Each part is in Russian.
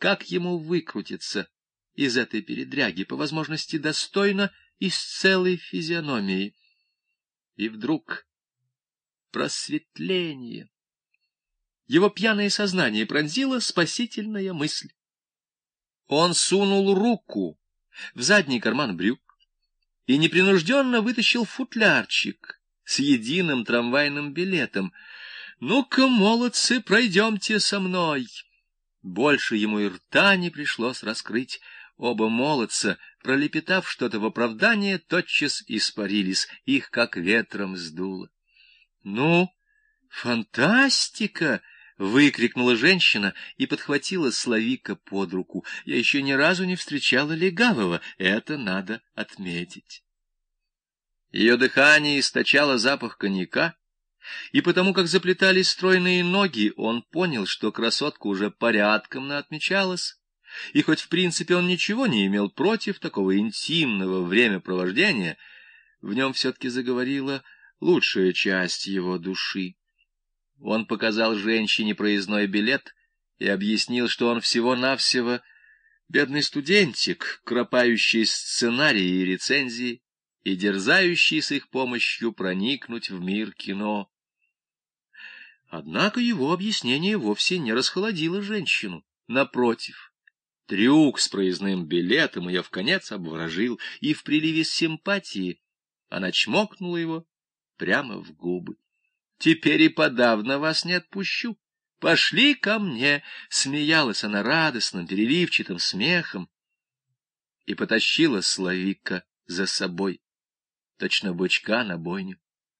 как ему выкрутиться из этой передряги, по возможности достойно и с целой физиономией. И вдруг просветление. Его пьяное сознание пронзила спасительная мысль. Он сунул руку в задний карман брюк и непринужденно вытащил футлярчик с единым трамвайным билетом. «Ну-ка, молодцы, пройдемте со мной!» Больше ему и рта не пришлось раскрыть. Оба молодца, пролепетав что-то в оправдание, тотчас испарились, их как ветром сдуло. «Ну, фантастика!» — выкрикнула женщина и подхватила Славика под руку. «Я еще ни разу не встречала легавого, это надо отметить». Ее дыхание источало запах коньяка, и потому как заплетались стройные ноги, он понял, что красотка уже порядком наотмечалась, и хоть в принципе он ничего не имел против такого интимного времяпровождения, в нем все-таки заговорила лучшая часть его души. Он показал женщине проездной билет и объяснил, что он всего-навсего бедный студентик, кропающий сценарии и рецензии и дерзающий с их помощью проникнуть в мир кино. Однако его объяснение вовсе не расхолодило женщину. Напротив, трюк с проездным билетом ее вконец обворожил, и в приливе симпатии она чмокнула его прямо в губы. «Теперь и подавно вас не отпущу. Пошли ко мне!» — смеялась она радостным, переливчатым смехом и потащила Славика за собой, точно бычка на бойню.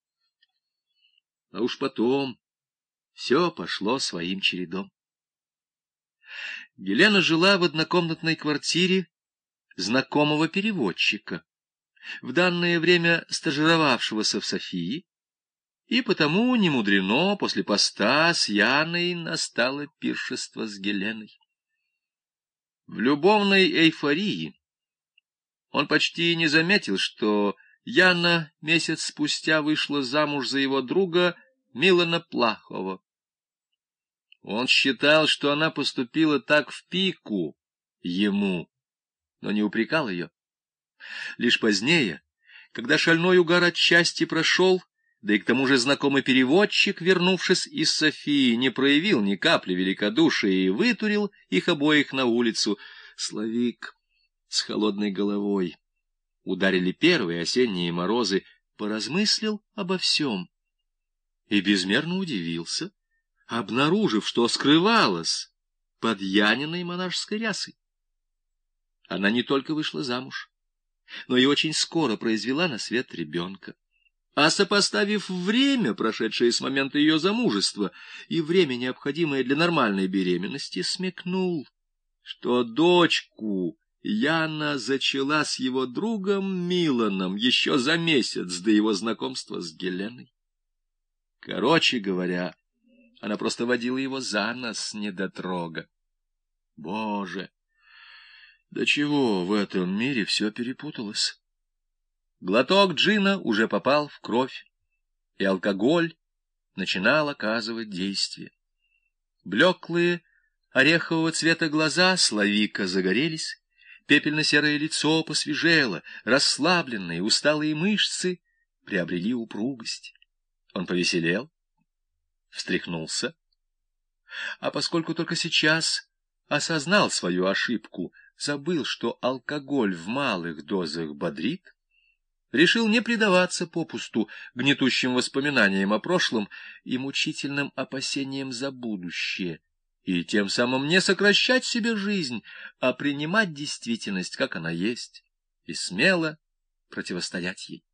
А уж потом все пошло своим чередом. Елена жила в однокомнатной квартире знакомого переводчика, в данное время стажировавшегося в Софии, и потому немудрено после поста с Яной настало пиршество с Геленой. В любовной эйфории он почти не заметил, что Яна месяц спустя вышла замуж за его друга Милана Плахова. Он считал, что она поступила так в пику ему, но не упрекал ее. Лишь позднее, когда шальной угар отчасти прошел, да и к тому же знакомый переводчик, вернувшись из Софии, не проявил ни капли великодушия и вытурил их обоих на улицу, Славик с холодной головой, ударили первые осенние морозы, поразмыслил обо всем и безмерно удивился, обнаружив, что скрывалась под Яниной монашеской рясой. Она не только вышла замуж, но и очень скоро произвела на свет ребенка. А сопоставив время, прошедшее с момента ее замужества, и время, необходимое для нормальной беременности, смекнул, что дочку Яна зачала с его другом Миланом еще за месяц до его знакомства с Геленой. Короче говоря, она просто водила его за нос, недотрога. Боже, до чего в этом мире все перепуталось? Глоток джина уже попал в кровь, и алкоголь начинал оказывать действие. Блеклые, орехового цвета глаза Славика загорелись, пепельно-серое лицо посвежело, расслабленные, усталые мышцы приобрели упругость. Он повеселел, встряхнулся, а поскольку только сейчас осознал свою ошибку, забыл, что алкоголь в малых дозах бодрит, решил не предаваться попусту гнетущим воспоминаниям о прошлом и мучительным опасениям за будущее, и тем самым не сокращать себе жизнь, а принимать действительность, как она есть, и смело противостоять ей.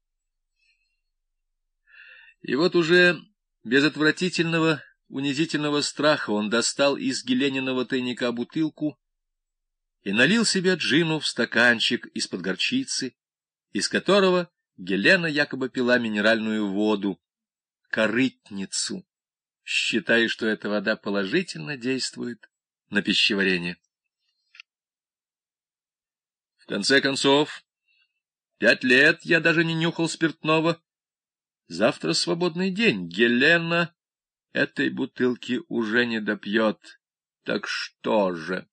И вот уже без отвратительного, унизительного страха он достал из Гелениного тайника бутылку и налил себе джину в стаканчик из-под горчицы, из которого Гелена якобы пила минеральную воду, корытницу, считая, что эта вода положительно действует на пищеварение. В конце концов, 5 лет я даже не нюхал спиртного. Завтра свободный день, Гелена этой бутылки уже не допьет. Так что же?